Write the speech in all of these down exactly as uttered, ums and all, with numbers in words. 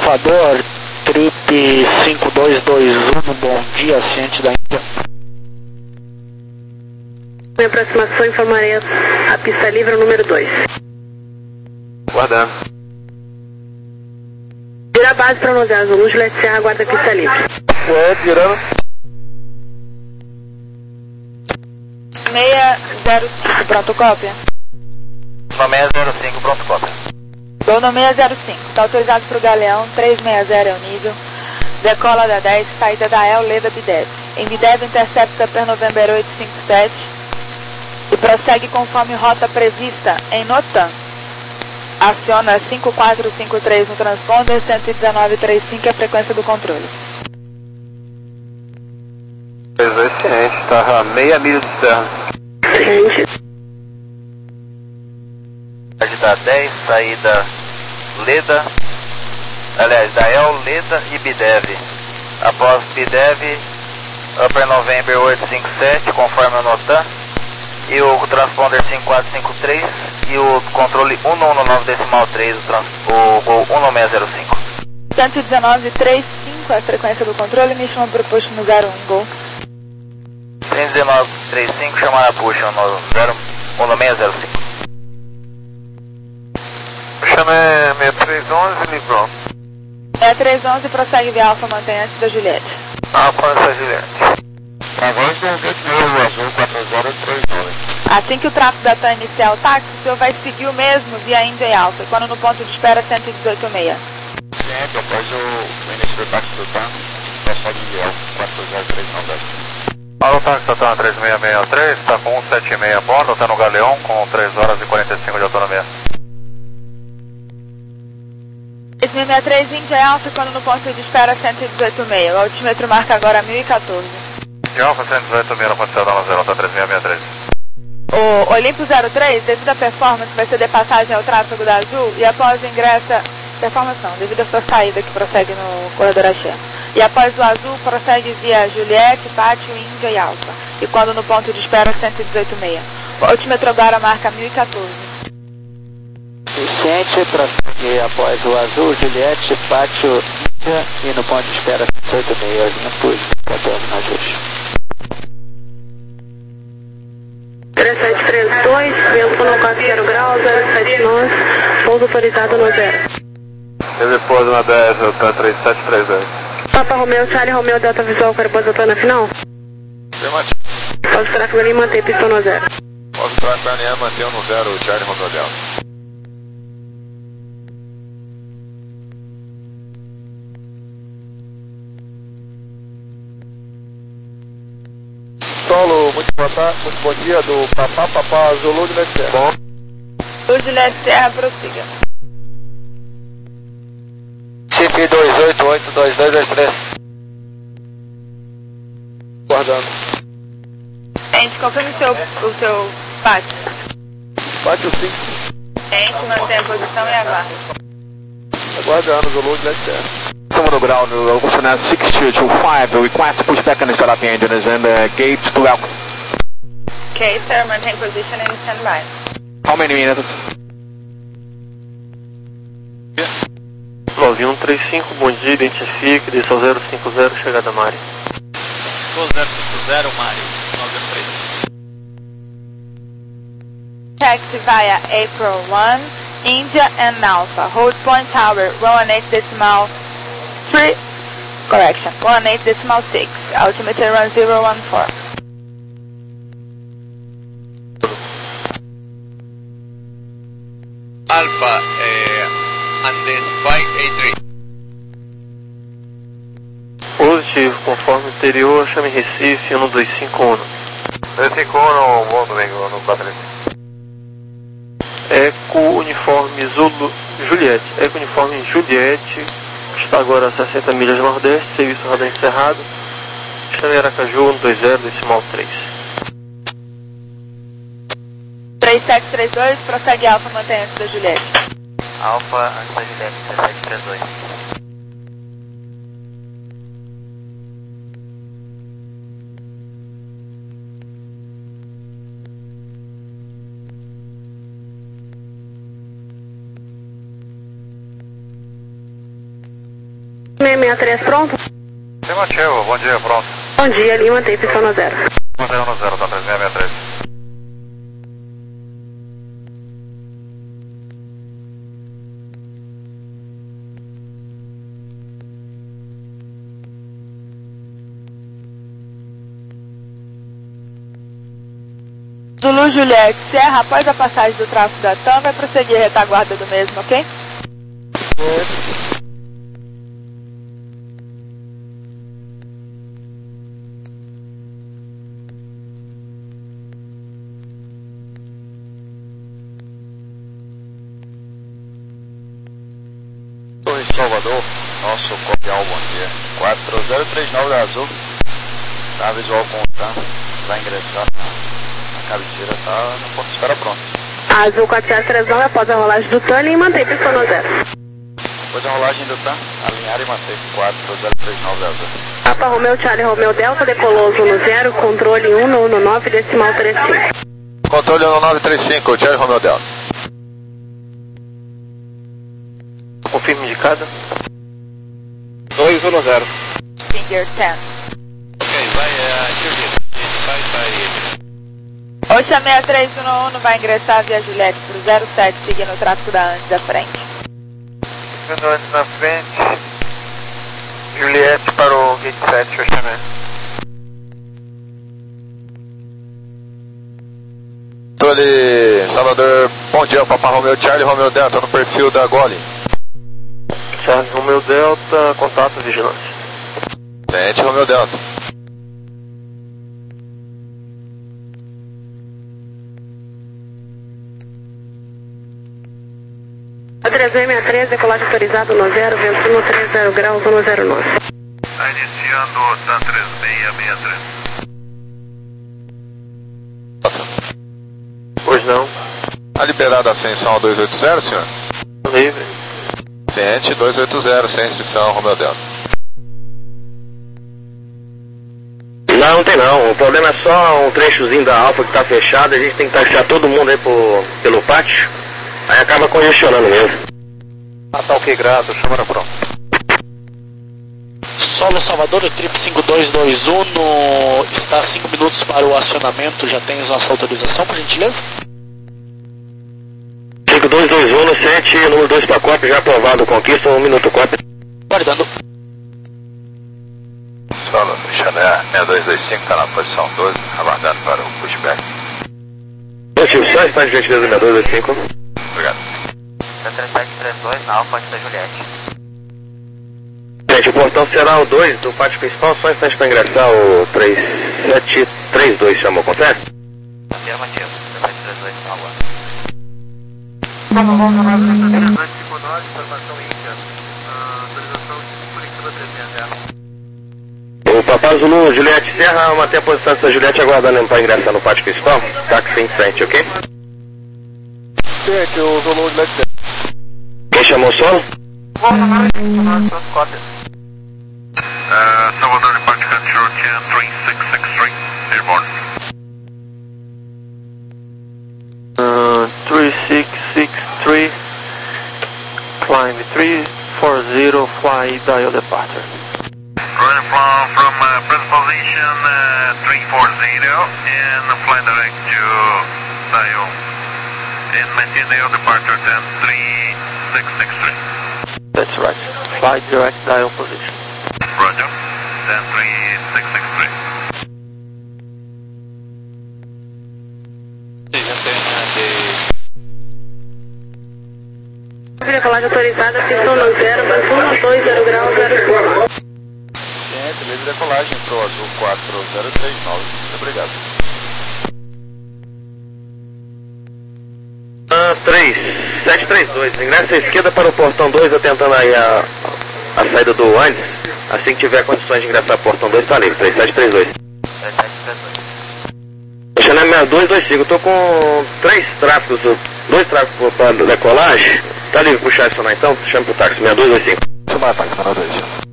Salvador, trip cinco dois dois um, bom dia, ciente da Índia. Minha aproximação, informarei a pista livre número dois. Guardando. Vira a base para Nogás, Zulu, Juliette Serra, aguarda a pista livre. É, virando. seis zero cinco, pronto, cópia. No seis zero cinco, pronto, cópia. Dou no seis zero cinco, está autorizado para o Galeão, trezentos e sessenta é o nível. Decola da dez, saída da El, Leda Bidev. Em Bidev, intercepta per November oito cinco sete e prossegue conforme rota prevista em Notan. Aciona cinco quatro cinco três no transponder, cento e dezenove trinta e cinco é a frequência do controle. Excelente, está a meia milha de terra. Ciente. Da dez, saída Leda, aliás, da El, Leda e Bidev. Após Bidev, Upper November oito cinco sete, conforme o Notan, e o transponder cinco quatro cinco três e o controle cento e dezenove decimal três, o, trans, o Gol um seis zero cinco. cento e dezenove trinta e cinco é a frequência do controle, mission proposto no zero um, Gol. cento e dezenove trinta e cinco, chamar a push no um seis zero cinco. Chama é trezentos e onze, livrou. É trezentos e onze, prossegue via Alfa, mantém antes da Juliette. Alfa, antes da Juliette. Agora já vê que o azul quatro zero três dois. Assim que o tráfego da TAM iniciar o táxi, o senhor vai seguir o mesmo via Índia e Alfa, e quando no ponto de espera cento e dezoito seis. Sim, após o início do táxi do TAM, prossegue via quatro zero três nove. Alô, táxi da TAM três seis seis três, está com cento e setenta e seis a bordo, está no Galeão com três horas e quarenta e cinco de autonomia. três seis seis três, Índia e Alfa, e quando no ponto de espera cento e dezoito seis. O altímetro marca agora mil e quatorze. De Alfa cento e dezoito seis, não pode ser dano zero, tá três seis seis três. O Olimpo zero três, devido à performance, vai ceder passagem ao tráfego da Azul e após ingressa... Performance não, devido à sua saída que prossegue no corredor Axé. E após o Azul, prossegue via Juliette, Pátio, Índia e Alfa. E quando no ponto de espera cento e dezoito seis. O altímetro agora marca mil e quatorze. Ciente, prossegue após o Azul, Juliette, Pátio, Índia e no ponto de espera cento e oito seis, Olimpo quatorze na Júlia. três sete três dois, vento no quatro zero grau, zero sete nove, pouso autorizado no zero. Ele pousa na dez, tá três sete três dois. Papa Romeo, Charlie Romeo, Delta Visual, Carboso, na final. Afirmativo. Pós tráfego ali, mantém pistão no zero. Pós tráfego ali, mantém no zero, Charlie Romeo Delta. Solo, muito boa tarde, muito bom dia do Papá Papá Zulu de Juliette Serra. O Juliette Serra, prossiga. Chip dois oito oito dois dois dois três. Guardando. Gente, confirme o seu, o seu pátio. Pátio cinco. Gente, mantém a posição e aguarda. Aguardando, Zulu de Juliette Serra. Someone on the ground, uh, Wilson has six two two five, the request to push back and start up the engine is in the gate to out. Ok, sir, maintain position and stand by. How many minutes? nove um três cinco, bom dia, identifique, desça zero cinco zero, chegada Mari. zero cinco zero, Mari, nove um três. Taxi via April one, India and Alpha. Hold point tower, one eight decimal three, correction, one eight decimal six. Altimeter run zero one four. Alpha, eh, Andes five eight three. Positivo, conforme anterior, chame Recife um dois cinco um. dois cinco um, bom domingo, no quatro. Eco Uniforme Zulu, Juliette, Eco Uniforme Juliette, está agora a sessenta milhas nordeste, serviço radar encerrado, chame Aracaju um dois zero decimal três. três sete três dois, prossegue Alfa, mantém antes da Juliette. Alfa, antes da Juliette, três sete três dois. seis seis três pronto? Afirmativo, bom dia, pronto. Bom dia, Lima, tem pistão no zero. Mantém no zero, tá três seis seis três. Zulu Juliette, Serra, após a passagem do tráfego da TAM, vai prosseguir a retaguarda do mesmo, ok? Torre Salvador, nosso cordial bom dia. quatro zero três nove da Azul, tá visual com o TAM, vai ingressar na cabeceira, tá no ponto de espera pronto. Azul quatro zero três nove, após a rolagem do TAM, e mantém pistão no zero. Depois da rolagem do TAM, alinhar e manter quatro zero três nove da Azul. Papa Romeu Charlie Romeu Delta, decolou Azul no zero, controle um no nove, decimal três cinco. Controle um nove três cinco, Charlie Romeo Delta. Confirme indicada. dois um no zero. Finger dez. Ok, vai, uh, Juliette, vai, vai. Oxa seis três um um vai ingressar via Juliette pro zero sete, seguindo o tráfego da antes da frente. Seguindo antes na frente, Juliette para o gate sete, Oxamé. Controle Salvador, bom dia, Papa Romeo Charlie Romeo Delta no perfil da Goli. Charlie Romeo Delta, contato vigilância. Tente Romeo Delta. três seis três, decolagem autorizado no zero, vento no trinta graus, no zero nove. Está iniciando o TAM três seis seis três. Pois não. Tá liberada a ascensão dois oito zero, senhor? Livre. Ciente dois oito zero, sem inscrição, Romeo Delta. Não, não tem não. O problema é só um trechozinho da Alfa que tá fechado. A gente tem que taxar todo mundo aí pro, pelo pátio. Aí acaba congestionando mesmo. Ah, tá ok, grato, chama pronto. Solo Salvador, trip cinco dois dois um, no... está cinco minutos para o acionamento. Já tens nossa autorização, por gentileza? cinco dois dois um no sete, número dois para cópia, já aprovado, conquista, um minuto cópia. Guardando. Solo Chanel seis dois dois cinco, está na posição doze, aguardando para o pushback. Positivo, só está de gentileza seis dois dois cinco. Obrigado. três sete três dois, na Alfa da Juliette. Gente, o portão será o dois do pátio principal, só um instante para ingressar o três sete três dois, chamou, confere? Afirmativo, três sete três dois, na Alfa. O Papa Zulu Juliette Serra, manter a posição dessa Juliette aguardando para ingressar no pátio principal. Táxi em frente, ok? Gente, o Zulu Juliette Serra. Quem chamou o solo? Uh, Salvador Departure Control três seis seis três, airborne. Uh, três seis seis três, climb three four zero, fly dial departure. Running from, from uh, present position uh, three four zero and fly direct to dial. And maintain dial departure ten three six six three. That's right. Fly direct dial position. Roger. ten three six six three. Decolagem autorizada, pistão no zero, vento um dois zero graus, zero cinco. Ciente, livre decolagem para o Azul quatro zero três nove. Muito obrigado. Ah, três sete três dois, ingressa à esquerda para o portão dois, atentando aí a, a saída do antes. Assim que tiver condições de ingressar no portão dois, está livre, três sete três dois. três sete três dois. Chanel seis dois dois cinco, eu tô com três tráficos, dois tráficos para decolagem. Tá livre pro chat acionar então? Chama pro táxi, seis dois dois cinco. Chamar a táxi, canal dois.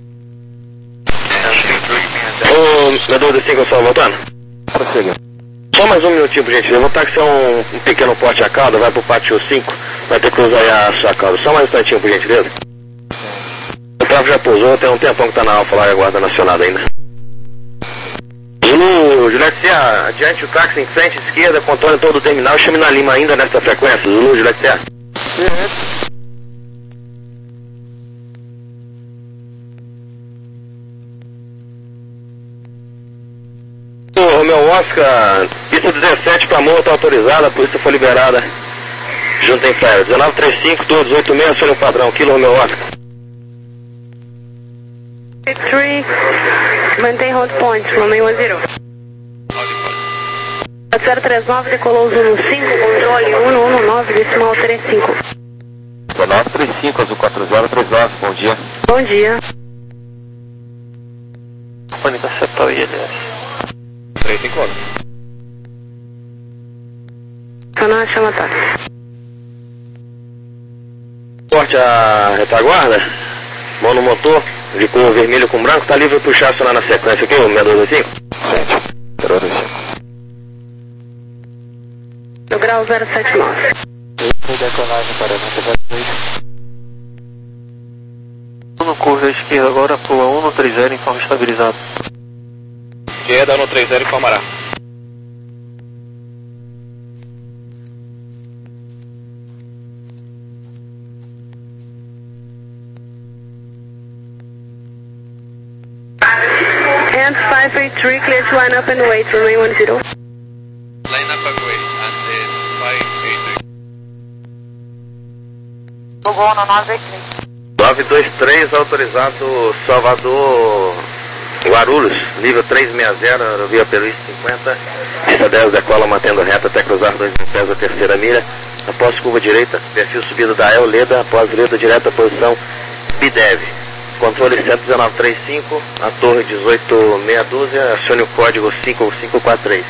Ô, seis dois dois cinco, só voltando? Prossiga. Só mais um minutinho, por gentileza. Vou taxiar um, um pequeno porte a cauda, vai pro pátio cinco, vai ter que cruzar aí a sua cauda. Só mais um instantinho, por gentileza. tráfego já pousou, tem um tempão que tá na Alfa lá e aguardando acionado ainda. Zulu, Juliette Serra, adiante o táxi em frente, esquerda, contorno todo o terminal, chame na Lima ainda nesta frequência. Zulu, Juliette Serra. Romeu Oscar, pista dezessete para multa autorizada, a polícia foi liberada. Junto em Flyer, dezenove trinta e cinco, dois oito seis, acione o padrão, Kilo Romeu Oscar. três, mantém hold point, Romeo zero. zero três nove, decolou o Zulu cinco, controle um um nove, decimal três cinco. dezenove trinta e cinco, azul quatro zero três nove, bom dia. Bom dia. Companhia acertar o I L S. três cinco um. Canal chama táxi. Corte a retaguarda, mão no motor, de cor vermelho com branco, tá livre para puxar acionar na sequência aqui, o seis dois cinco? Sente, zero dois cinco. No grau zero sete nove. Decolagem para zero dois. No curva à esquerda agora, pula um no trinta em forma estabilizada. Esquerda no trinta informará. And five eight three, clear to line up and wait, remain one zero. Line up and wait, and then five eight three. Logou no nove dois três. nove dois três, autorizado Salvador Guarulhos, nível trezentos e sessenta, aerovia Peruíce cinquenta, pista dez, decola mantendo reta até cruzar dois mil pés a terceira milha, após curva direita, perfil subida da El Leda, após Leda direta, posição Bidev. Controle cento e dezenove trinta e cinco, a torre dezoito meia dúzia, acione o código cinco cinco quatro três.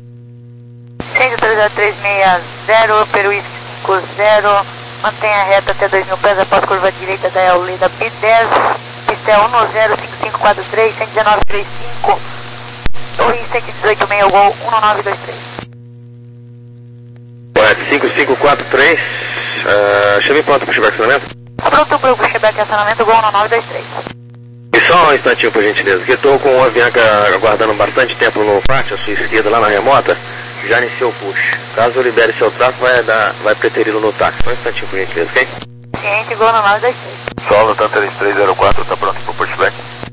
Centro três três seis zero, Peruíce cinco zero, mantenha reta até dois mil pés após curva direita da El Leda B dez, pista é um zero cinco cinco quatro três, cento e dezenove trinta e cinco, torre cento e dezoito meia gol um nove dois três. Correto, cinco cinco quatro três, uh, chame pronto para o acionamento. Tá pronto para o pushback acionamento, gol um nove dois três. E só um instantinho, por gentileza, que estou com o Avianca aguardando bastante tempo no pátio, à sua esquerda, lá na remota, já iniciou o push. Caso eu libere seu tráfego, vai, dar, vai preteri-lo no táxi. Só um instantinho, por gentileza, ok? Ciente, gol um nove dois três. Solo, Tanteris três zero quatro, está pronto para o pushback.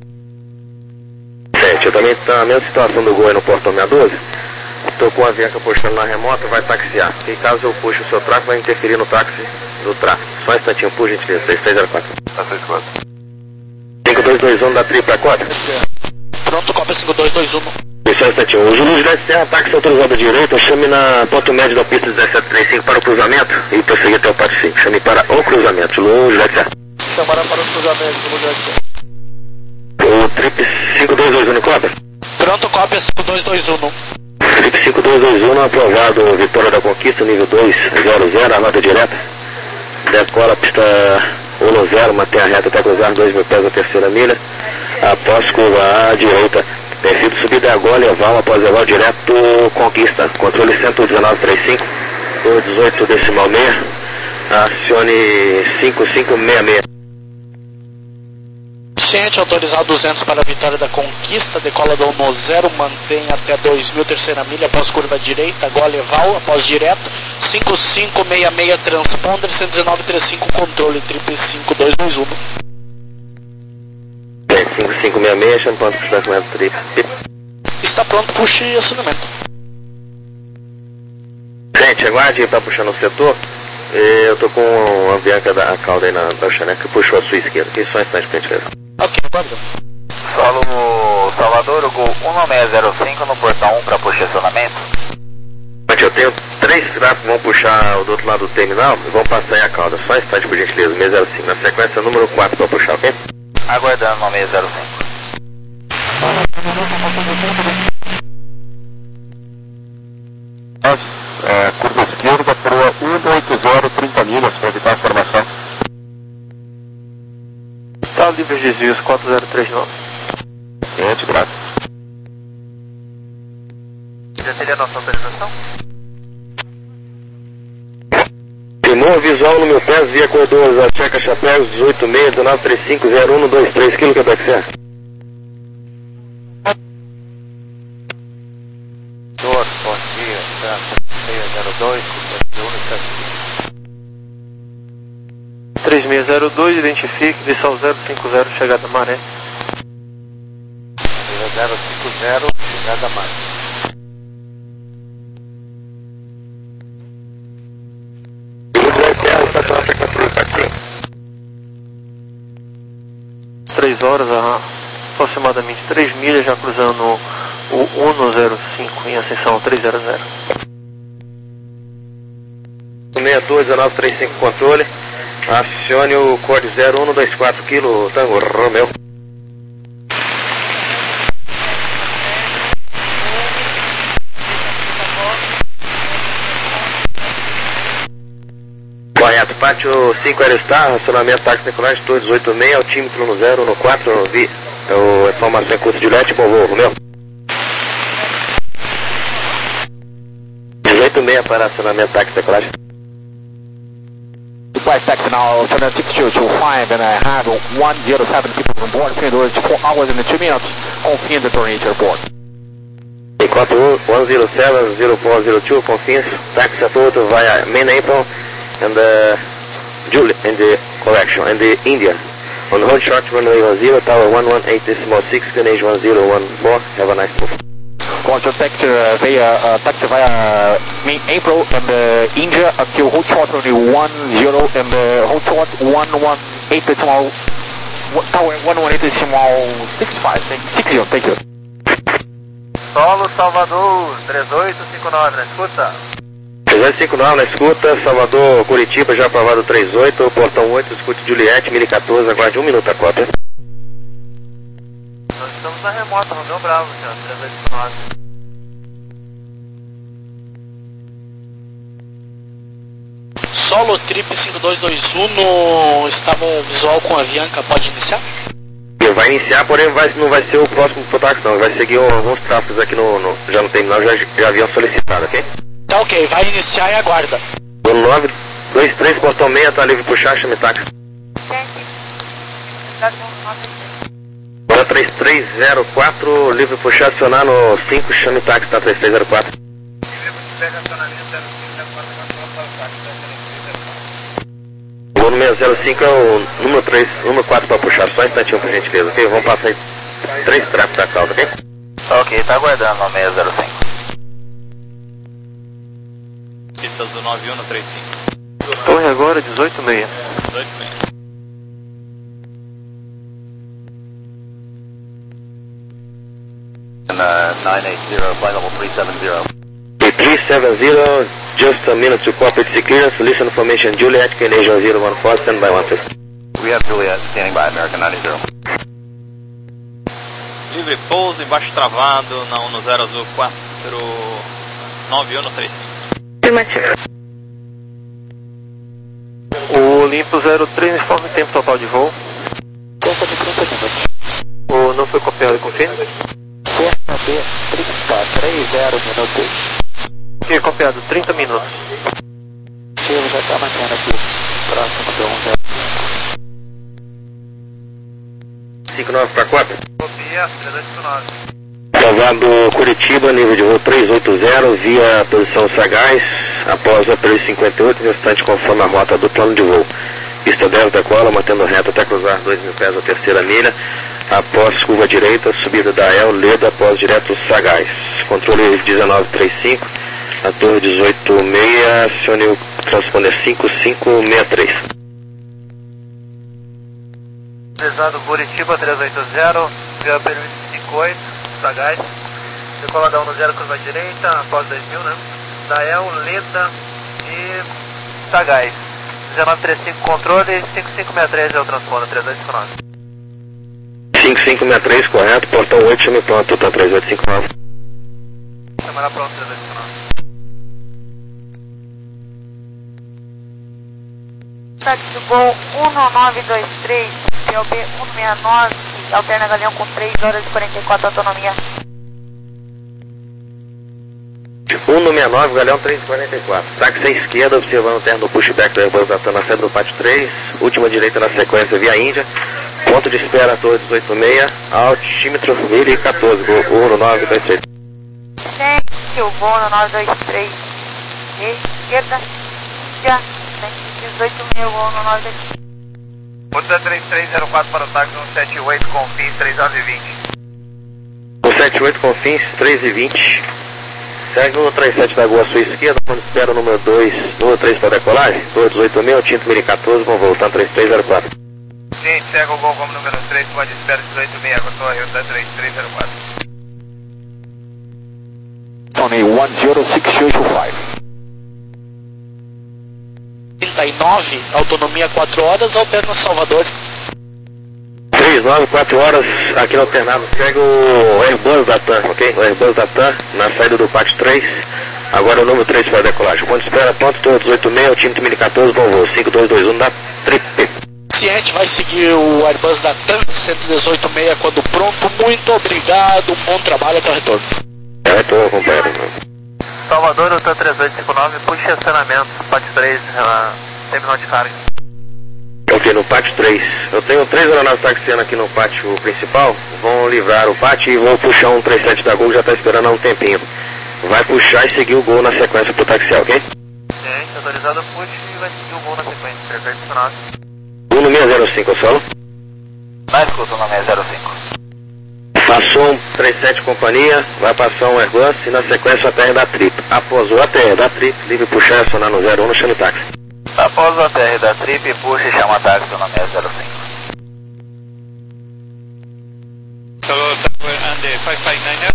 Sete, eu também estou na mesma situação do Gol aí no portão seiscentos e doze. Estou com a Avianca postando na remota, vai taxiar. E caso eu puxe o seu tráfego, vai interferir no táxi do tráfego. Só um instantinho, por gentileza, seis três zero quatro. Tá seis quatro. cinco dois dois um da tripla cota. Pronto, cópia cinco dois dois um. E só um instantinho. O Zulu Juliette Serra, táxi autorizado à direita, chame na ponto médio da pista dezessete trinta e cinco para o cruzamento e prosseguir até o pátio cinco. Chame para o cruzamento. Zulu Juliette Serra. Chamará para o cruzamento, Zulu Juliette Serra. O trip cinco dois dois um no cópia. Pronto, cópia cinco dois dois um. Trip cinco dois dois um, aprovado, Vitória da Conquista, nível dois zero zero, a nota direta. Decola, pista um zero, mantém a reta até cruzar dois mil pés a terceira milha. Após curva à direita, perfil de subida é agora, leval, após leval direto, Conquista. Controle cento e dezenove trinta e cinco, dezoito decimal meia, acione cinco cinco seis seis. Ciente, autorizado duzentos para a Vitória da Conquista, decola do um zero, mantém até dois mil, terceira milha, após curva direita, agora leval, após direto, cinco cinco seis seis, transponder, cento e dezenove trinta e cinco, controle, triple cinco dois dois um. cinco cinco seis seis, chame pronto para o estacionamento trip. Está pronto, puxe e acionamento. Gente, aguarde para puxar no setor. Eu estou com a Bianca da cauda aí na Belchaneca que puxou a sua esquerda. Aqui só um instante para a gente ver. Ok, guarda. Solo Salvador, o Gol um seis zero cinco no portão um para posicionamento. Eu tenho três tráficos que vão puxar do outro lado do terminal e vão passar aí a cauda. Só um instante, por gentileza, seis zero cinco. Na sequência, número quatro para puxar, ok? Aguardando no seis zero cinco. É, curva esquerda, proa um oito zero, trinta milhas, para evitar a formação. Está livre de desvios quatro zero três nove. Ciente, graças. Já teria a nossa autorização? Timor visual no meu pé, via corredor, a checa Leda, Pegasus dezoito seis, dezenove trinta e cinco, zero um dois três, Kilo Quebec Serra. Senhor, bom dia, seis zero dois, três seis zero dois, identifique, Vissal zero cinco zero, chegada Maré. zero cinco zero, chegada Maré. três horas, a, aproximadamente três milhas, já cruzando o cento cinco em ascensão três zero zero. seis dois, dezenove trinta e cinco, controle. Acione o código zero um dois quatro, Kilo Tango Romeo. Correto, pátio cinco Aerostar, racionamento táxi decolagem, dois dezoito seis, altímetro no zero no quatro, vi. É o informação em curso de Juliette, bom voo, Romeu. dezoito seis para acionamento táxi decolagem. Flight taxi now, Fernand six two two five, and I have one zero seven people on board, Fernand four hours and two minutes, confirm the Torrente Airport. Enquanto one zero seven zero four zero two, confirms, taxi Sapoto via main apron, and uh, Julie, and the correction, and the India. On hold short runway one zero, tower one one eight decimal six, Ganesh one zero one four, have a nice move. Roger, taxi uh, via, uh, taxi via uh, main April and uh, India until hold short runway one zero and uh, hold short one one eight decimal, tower one one eight decimal six five, six zero, thank you. Solo Salvador, três oito cinco nove, na escuta. três oito cinco nove na escuta, Salvador, Curitiba, já aprovado três oito, portão oito, escute Juliette, mil e quatorze, aguarde um minuto a cópia. Nós estamos na remota, Romeu Bravo, senhor, três oito cinco nove. Solo Trip cinco dois dois um no estava visual com a Avianca, pode iniciar? Vai iniciar, porém vai, não vai ser o próximo protax não, vai seguir alguns tráfegos aqui no, no, já no terminal, já, já haviam solicitado, ok? Tá ok, vai iniciar e aguarda. nove dois três, portão seis, tá livre puxar, chame táxi. três três zero quatro, livre puxar, acionar no cinco, chame táxi, tá três três zero quatro. O número zero cinco é o número três, número quatro para puxar, só um instantinho por gentileza, ok? Vamos passar aí três tráfegos da calda, ok? Ok, tá aguardando no seis zero cinco. Pistas do nove um no trinta e cinco. Torre agora dezoito seis. dezoito seis. And uh, nine eight zero, flight level three seven zero. three seven zero, just a minute to corporate clearance, listen information, Juliet, Canadian zero one four, stand by one six. We have Juliet standing by, American ninety zero. Livre pouso, embaixo travado, na um no zero azul quatro nove um no trinta e cinco. O Olimpo zero três, informe tempo total de voo. Conta de trinta minutos. O não foi copiado, confirma? C B trinta, três zero minutos. Sim, copiado, trinta minutos. Tio já está mantendo aqui, próximo do um zero. cinco nove para quatro. Copia, três oito nove. Salvado Curitiba, nível de voo três oito zero, via posição Sagaz, após a P cinquenta e oito, restante conforme a rota do plano de voo. Pista dez da cola, mantendo reto até cruzar dois mil pés a terceira milha, após curva direita, subida da El, Leda, após direto Sagaz. Controle dezenove trinta e cinco, a torre dezoito seis, acione o transponder cinco cinco seis três. Pesado Curitiba três oito zero, via P cinquenta e oito, Sagaz. Decola da um no zero, curva direita, após dois mil, né? Dael, Leda e Sagaz. dezenove trinta e cinco controle, cinco cinco seis três é o transponder, três oito cinco nove. cinco cinco seis três, correto, portão oito, chame pronto, tá três oito cinco nove. Câmara pronto, três oito cinco nove. Táxi Gol um nove dois três, P O B um seis nove, alterna Galeão com três horas e quarenta e quatro autonomia. um no sessenta e nove, Galeão três quarenta e quatro. Táxi à esquerda, observando o terno do pushback do Airbus da TAM na saída do pátio três. Última direita na sequência via Índia. Ponto de espera, torre dezoito seis. Altímetro mil e quatorze, Gol um no nove dois três. Gente, o voo no nove dois três. Esquerda, Índia, dezoito mil, voo no nove dois três. Muda três três zero quatro para o táxi um sete oito com fins três nove vinte. um sete oito com fins três e vinte. Segue o trinta e sete da Gol à sua esquerda, quando espera o número dois, número três para decolagem, torre dezoito mil, Tinto mil e quatorze, vão voltando três três zero quatro. Gente, segue o Gol como número três, pode esperar dezoito seis, com a torre da três três zero quatro. Tony one zero six two two five. trinta e nove, autonomia quatro horas, alterna Salvador. três nove, quatro horas, aqui no alternado, segue o Airbus da TAM, ok? O Airbus da TAM, na saída do pátio três, agora o número três para decolagem. Ponto de espera, ponto, torre dezoito seis, Tinto mil e quatorze, bom voo, cinco dois dois um da Trip. Ciente vai seguir o Airbus da TAM, cento e dezoito seis quando pronto, muito obrigado, um bom trabalho, até o retorno. É, estou acompanhando. Salvador, o TAM três oito cinco nove, puxa estacionamento, pátio três, uh, terminal de carga. Ok, no pátio três. Eu tenho três aeronaves taxiando aqui no pátio principal, vão livrar o pátio e vão puxar um trinta e sete da Gol que já está esperando há um tempinho. Vai puxar e seguir o Gol na sequência pro taxiar, ok? Ciente, autorizado push e vai seguir o Gol na sequência, três oito cinco nove. um no seis zero cinco, solo. Na escuta no seis zero cinco. Passou um trinta e sete companhia, vai passar um Airbus e na sequência o A T R da Trip. Após o A T R da Trip, livre puxar e acionar no zero um no chame táxi. Após o A T R da Trip, puxa e chama táxi no seis zero cinco. Hello, Tower and the five five niner.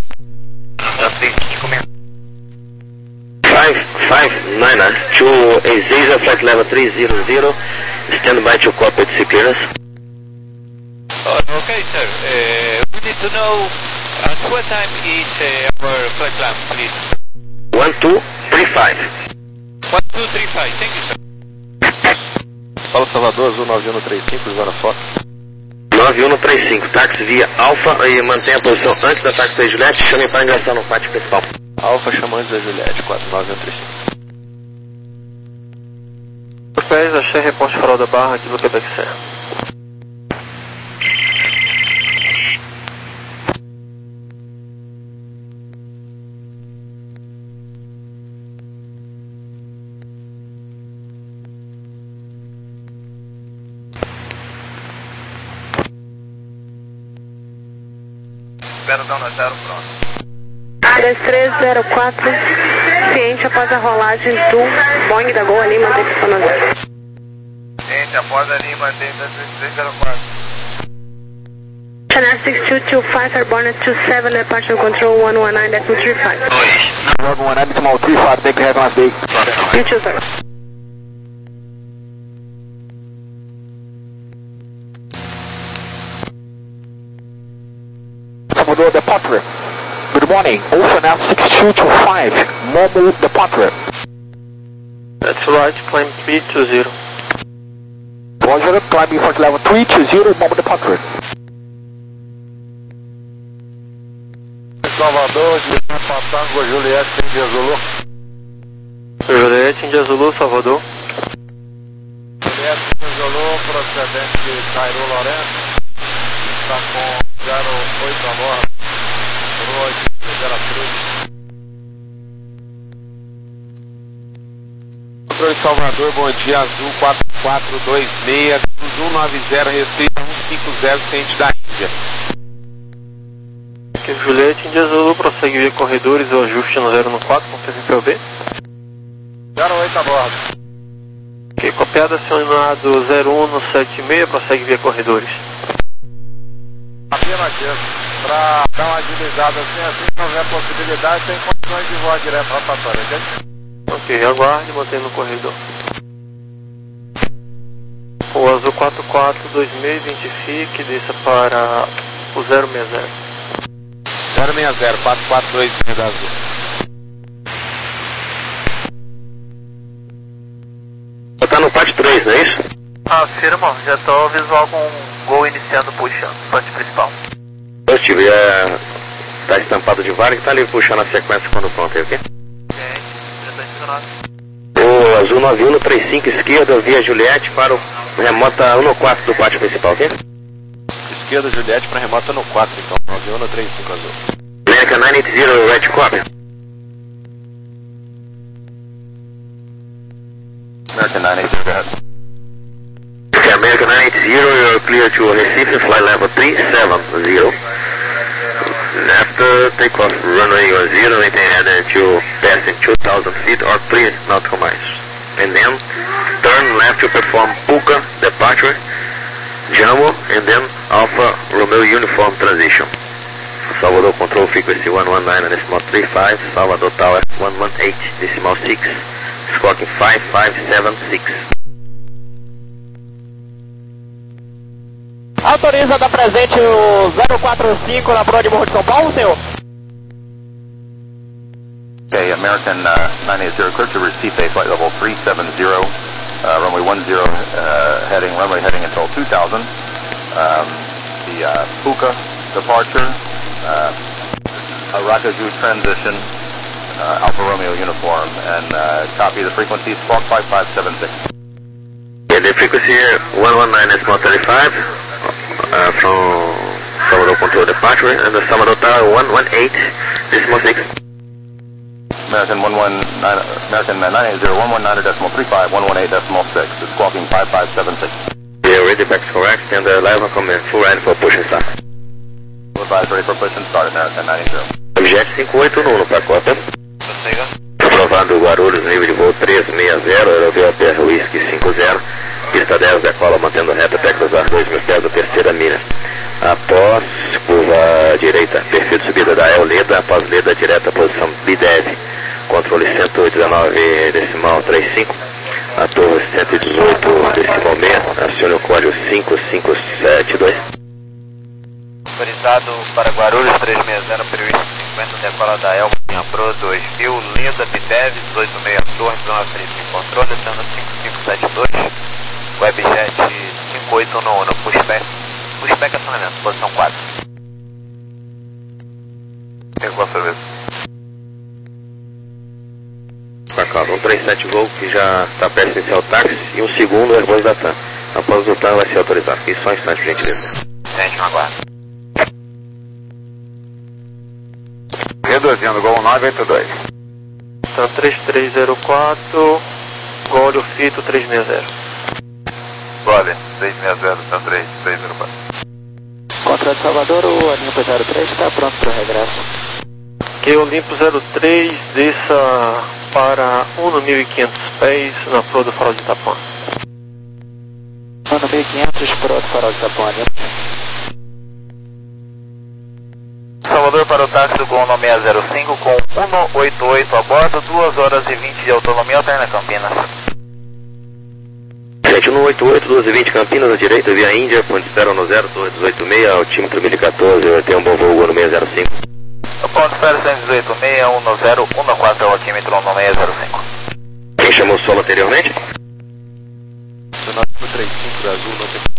five five niner to Aziza, flight level three zero zero, stand by to cockpit clearance. Oh, okay, sir. Uh, we need to know at what time is uh, our flight plan, please. one two three five. one two three five, thank you, sir. Fala Salvador, Azul nove um no três cinco, zona foto. nove um no trinta e cinco, táxi via Alfa e mantém a posição antes da táxi da Juliette, chame para ingressar no pátio principal. Alfa chamando da Juliette, quatro nove um três cinco. Pés, achei reposte farol da barra aqui no Quebec Serra. Espera dar no zero, pronto. A dois três zero quatro, ciente após a rolagem do Boeing da Gol ali, mantém a no zero. Gente, após ali, mantém três três zero quatro. Channel six two two five, airborne two seven, departure control one one nine three five. one one nine decimal three five, take care, have a nice day. You too, sir. Salvador departure. Good morning, Ocean F six two two five, Momo departure. That's right, climb three two zero. Roger, climbing flight level three two zero, Momo departure. Salvador, Tango, Juliette, Índia Zulu. Juliette, Índia Zulu, Salvador. Juliette, Índia Zulu, procedente de Cairo Lourenço. Está com zero oito a bordo. zero oito zero três. Controle Salvador, bom dia, Azul quatro quatro dois seis, um nove zero, restrita um cinco zero, ciente da Índia. Aqui Juliette, Índia Zulu, prossegue via corredores, o ajuste no zero no quatro, com T C P O B. zero oito a bordo. Ok, copiado, acionado zero um no sete seis, prossegue via corredores. Afirmativo. Para dar uma agilizada assim, assim que houver possibilidade, tem condições de voar direto para a rotatória, ok? Ok, aguarde, mantendo no corredor. O Azul quatro quatro dois seis, identifique, desça para o zero seis zero. zero seis zero, quatro quatro dois seis da Azul. Tá no pátio três, não é isso? Afirma, já estou visual com o Gol iniciando puxando, pátio principal. Positivo, já tá estampado de vara que tá ali puxando a sequência quando pronto, ok? Ok, nove. O Azul nove um no trinta e cinco esquerda, via Juliette para o remota um no quatro do pátio principal, ok? Esquerda Juliette para remota no quatro, então. nove um no trinta e cinco Azul. American nove oito zero, red copy. American nine eight zero, go ahead. Okay, American nine eight zero, you're clear to Recife, flight level three seven zero. After takeoff, runway one zero, maintain head until passing two thousand feet or three nautical miles. And then turn left to perform Puka departure, Jumbo, and then Alpha Romeo uniform transition. Salvador control frequency one one nine decimal three five, Salvador Tower one one eight decimal six, squawking five five seven six. Autoriza da presente o zero quatro cinco na proa de Morro de São Paulo, senhor? Okay, American uh, nine eight zero, clear to Recife, flight level three seven zero, uh, runway one zero, uh, heading, runway heading until two thousand. Um, the uh, Puka departure, uh, Aracaju transition, uh, Alfa Romeo uniform, and uh, copy the frequency, squawk five five seven six. Yeah, the frequency one one nine decimal thirty-five. Uh, from Salvador control departure, and the Salvador Tower one one eight decimal six. American one one nine, American nine eight zero one one nine decimal three five one one eight decimal six. It's squawking five five seven six. Yeah, ready back correct, and the eleven command full ready for push and start. Full advise ready for push and start, American nine eight zero. Jet cinco oito no para cota. Aprovado Guarulhos, nível de voo três seis zero, aeroveu A P R Whisky cinco zero. Pista dez, decola mantendo reta até cruzar dois mil pés da terceira milha. Após curva direita, perfil de subida da El Leda, após Leda direta, posição B D E V, controle cento oito dezenove decimal trinta e cinco, a torre cento e dezoito decimal seis, acione o código cinco cinco sete dois. Autorizado para Guarulhos três seis zero, período cinquenta, decola da Elba, linha Pro dois mil, Leda B D E V, dezoito seis torre, zona três em controle, sendo cinco cinco sete dois. Webjet cinco oito no Uno, pushback, pushback acionamento, posição quatro. Tem qual serviço? Com a calma, um três sete voo que já está perto de iniciar o táxi e um segundo Airbus da TAM. Após o TAM vai ser autorizado, aqui só um instante, por gentileza. Gente, um aguardo. Reduzindo, Gol nove oito dois. Então três três zero quatro, Gol Fito três seis zero. Gole, três seis zero, São três, três zero quatro. Contra de Salvador, o Olimpo zero três está pronto para o regresso. Que o Olimpo zero três desça para um no mil e quinhentos pés na proa do Farol de Itapuã. um no mil e quinhentos, proa do Farol de Itapuã. Salvador para o táxi do Gol seis zero cinco com cento e oitenta e oito a bordo, duas horas e vinte de autonomia alterna Campinas. sete um oito oito, duas e vinte Campinas, à direita, via Índia, ponte espera no zero, torre dezoito seis, altímetro mil e quatorze, eu tenho um bom voo no seis zero cinco. Ponte espera cento e dezoito seis, um no zero, um no quatro, altímetro no seis zero cinco. Quem chamou o solo anteriormente? No trinta e cinco da Azul, não tem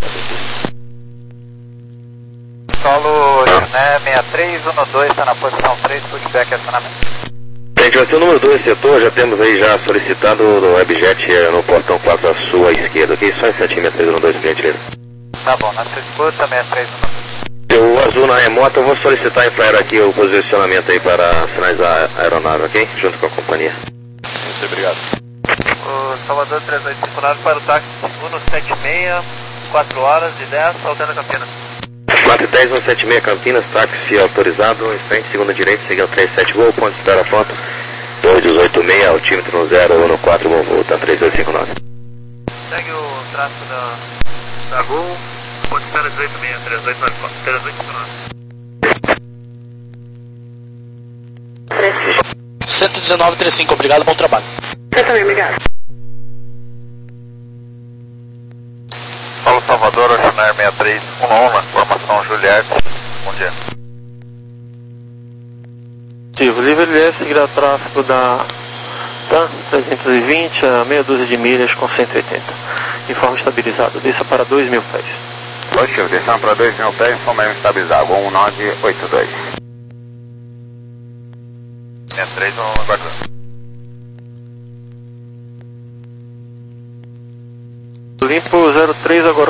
Solo, né, sessenta e três, um no dois, está na posição três, pushback acionamento. Gente, vai ser o número dois setor, já temos aí já solicitado do Webjet no portão quatro à sua esquerda, ok? Só em centímetros no dois, por gentileza. Tá bom, na disputa, sessenta e três, um no dois. O Azul na remota, eu vou solicitar em flyer aqui o posicionamento aí para sinalizar a aeronave, ok? Junto com a companhia. Muito obrigado. O Salvador três oito cinco nove para o táxi Uno sete seis, quatro horas e dez, saltando Campinas. quatro e dez, um sete seis Campinas, táxi autorizado, em frente, segunda direita, seguindo três sete voo, ponto espera pronto, dois dezoito seis, altímetro no zero, um no quatro, bom voo, tá três dois cinco nove. Segue o tráfego da, da Gol, ponto espera dezoito seis, três oito nove quatro, três oito cinco nove. cento e dezenove trinta e cinco, obrigado, bom trabalho. Eu também, obrigado. Fala Salvador, Oceanar sessenta e três, um no um, formação Juliette, bom dia. Positivo, livre L S, seguirá tráfego da TAM trezentos e vinte a meia dúzia de milhas com cento e oitenta. Informe estabilizado, desça para dois mil pés. Positivo, descendo para dois mil pés, informe estabilizado, Gol nove oito dois. sessenta e três, um aguardando.